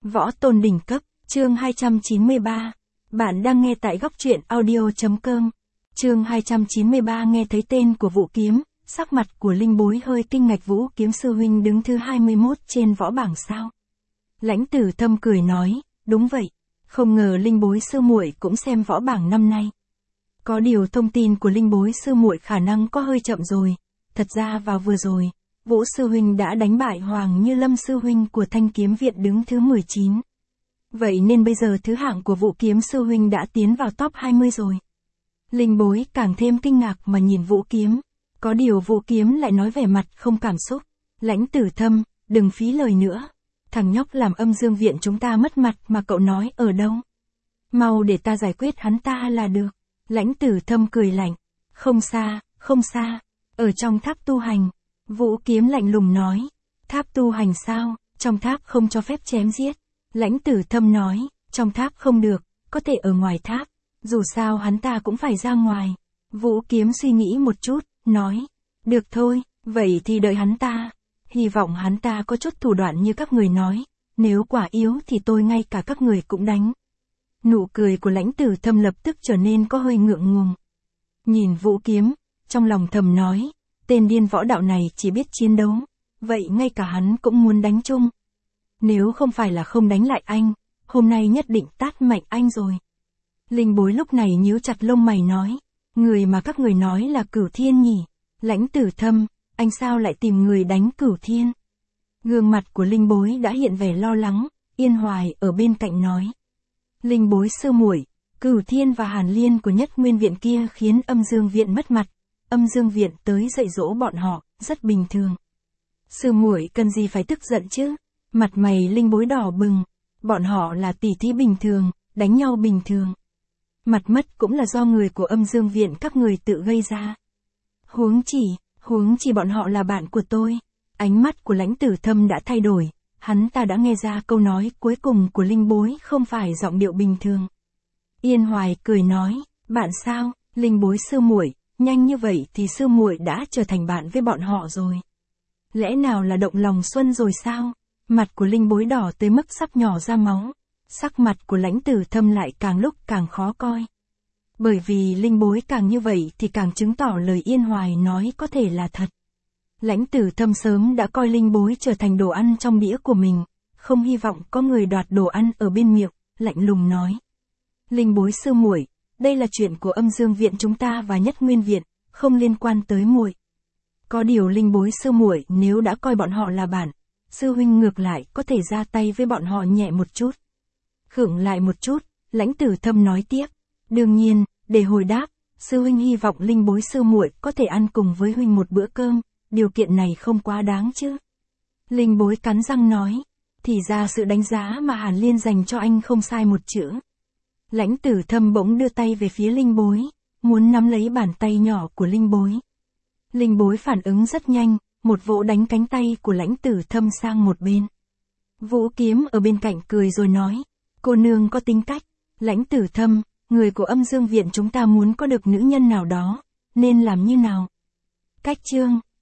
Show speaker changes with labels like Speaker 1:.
Speaker 1: Võ tôn đỉnh cấp, chương 293. Bạn đang nghe tại góc truyện audio.com. Chương 293 nghe thấy tên của Vũ Kiếm, sắc mặt của Linh Bối hơi kinh ngạc. Vũ Kiếm sư huynh đứng thứ 21 trên võ bảng sao? Lãnh Tử Thâm cười nói, đúng vậy. Không ngờ Linh Bối sư muội cũng xem võ bảng năm nay. Có điều thông tin của Linh Bối sư muội khả năng có hơi chậm rồi. Thật ra vào vừa rồi, Vũ sư huynh đã đánh bại Hoàng Như Lâm sư huynh của Thanh Kiếm Viện đứng thứ 19. Vậy nên bây giờ thứ hạng của Vũ Kiếm sư huynh đã tiến vào top 20 rồi. Linh Bối càng thêm kinh ngạc mà nhìn Vũ Kiếm. Có điều Vũ Kiếm lại nói vẻ mặt không cảm xúc. Lãnh Tử Thâm, đừng phí lời nữa. Thằng nhóc làm Âm Dương Viện chúng ta mất mặt mà cậu nói ở đâu? Mau để ta giải quyết hắn ta là được. Lãnh Tử Thâm cười lạnh. Không xa, không xa. Ở trong tháp tu hành. Vũ Kiếm lạnh lùng nói. Tháp tu hành sao? Trong tháp không cho phép chém giết. Lãnh Tử Thâm nói. Trong tháp không được, có thể ở ngoài tháp. Dù sao hắn ta cũng phải ra ngoài. Vũ Kiếm suy nghĩ một chút, nói. Được thôi, vậy thì đợi hắn ta. Hy vọng hắn ta có chút thủ đoạn như các người nói. Nếu quả yếu thì tôi ngay cả các người cũng đánh. Nụ cười của Lãnh Tử Thâm lập tức trở nên có hơi ngượng ngùng. Nhìn Vũ Kiếm, trong lòng thầm nói. Tên điên võ đạo này chỉ biết chiến đấu. Vậy ngay cả hắn cũng muốn đánh chung. Nếu không phải là không đánh lại anh, hôm nay nhất định tát mạnh anh rồi. Linh Bối lúc này nhíu chặt lông mày nói. Người mà các người nói là Cửu Thiên nhỉ? Lãnh Tử Thâm, anh sao lại tìm người đánh Cửu Thiên? Gương mặt của Linh Bối đã hiện vẻ lo lắng, Yên Hoài ở bên cạnh nói. Linh Bối sư muội, Cửu Thiên và Hàn Liên của Nhất Nguyên Viện kia khiến Âm Dương Viện mất mặt. Âm Dương Viện tới dạy dỗ bọn họ, rất bình thường. Sư muội cần gì phải tức giận chứ? Mặt mày Linh Bối đỏ bừng. Bọn họ là tỷ thí bình thường, đánh nhau bình thường. Mặt mất cũng là do người của Âm Dương Viện các người tự gây ra. Huống chỉ bọn họ là bạn của tôi. Ánh mắt của Lãnh Tử Thâm đã thay đổi. Hắn ta đã nghe ra câu nói cuối cùng của Linh Bối không phải giọng điệu bình thường. Yên Hoài cười nói, bạn sao? Linh Bối sư muội, nhanh như vậy thì sư muội đã trở thành bạn với bọn họ rồi. Lẽ nào là động lòng xuân rồi sao? Mặt của Linh Bối đỏ tới mức sắp nhỏ ra máu. Sắc mặt của Lãnh Tử Thâm lại càng lúc càng khó coi. Bởi vì Linh Bối càng như vậy thì càng chứng tỏ lời Yên Hoài nói có thể là thật. Lãnh Tử Thâm sớm đã coi Linh Bối trở thành đồ ăn trong đĩa của mình, không hy vọng có người đoạt đồ ăn ở bên miệng, lạnh lùng nói. Linh Bối sư muội, đây là chuyện của Âm Dương Viện chúng ta và Nhất Nguyên Viện, không liên quan tới muội. Có điều Linh Bối sư muội nếu đã coi bọn họ là bạn, sư huynh ngược lại có thể ra tay với bọn họ nhẹ một chút. Khựng lại một chút, Lãnh Tử Thâm nói tiếp. Đương nhiên, để hồi đáp, sư huynh hy vọng Linh Bối sư muội có thể ăn cùng với huynh một bữa cơm, điều kiện này không quá đáng chứ. Linh Bối cắn răng nói. Thì ra sự đánh giá mà Hàn Liên dành cho anh không sai một chữ. Lãnh Tử Thâm bỗng đưa tay về phía Linh Bối, muốn nắm lấy bàn tay nhỏ của Linh Bối. Linh Bối phản ứng rất nhanh, một vỗ đánh cánh tay của Lãnh Tử Thâm sang một bên. Vũ Kiếm ở bên cạnh cười rồi nói. Cô nương có tính cách. Lãnh Tử Thâm, người của Âm Dương Viện chúng ta muốn có được nữ nhân nào đó, nên làm như nào? Cách chương.